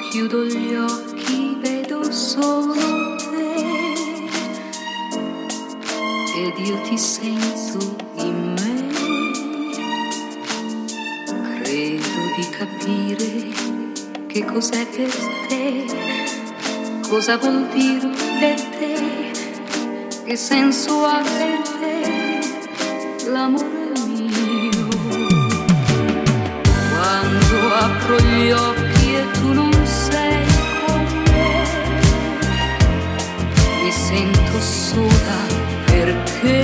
chiudo gli occhi, vedo solo te ed io ti sento in me. Credo di capire che cos'è per te, cosa vuol dire per te, che senso ha per te l'amore mio. Quando apro gli occhi e tu non sei con me, mi sento sola perché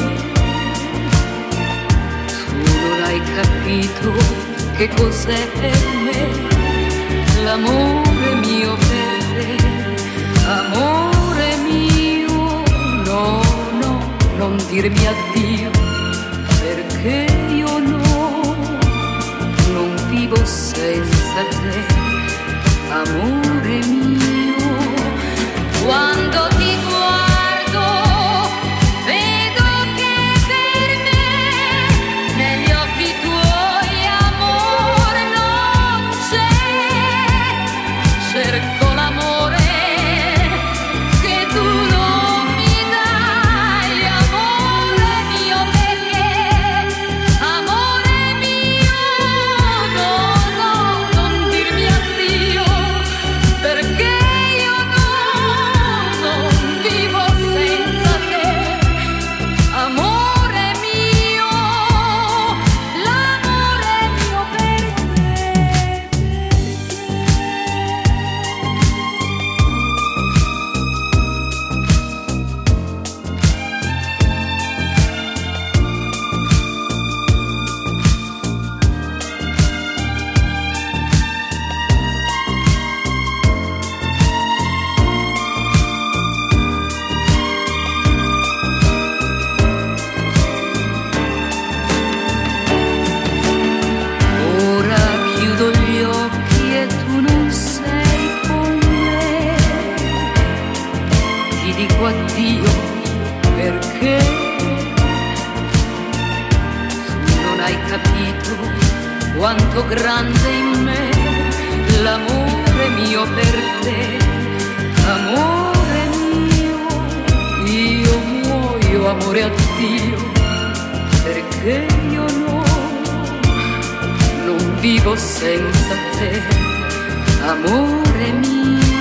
tu non hai capito che cos'è per me l'amore mio per te. Amore mio, no, no, non dirmi addio, perché io non vivo senza te. Amore mio, quando ti guardo vedo che per me negli occhi tuoi amore non c'è. Cerco l'amore che tu non mi dai, amore mio, perché amore mio, no, no, non dirmi addio, perché io non vivo senza te. Amore mio, l'amore mio per te, per ora chiudo gli occhi e tu non sei con me. Ti dico addio perché tu non hai capito quanto grande in me l'amore mio per te. Amore mio, io muoio, amore a Dio, perché io non vivo senza te. Amore mio.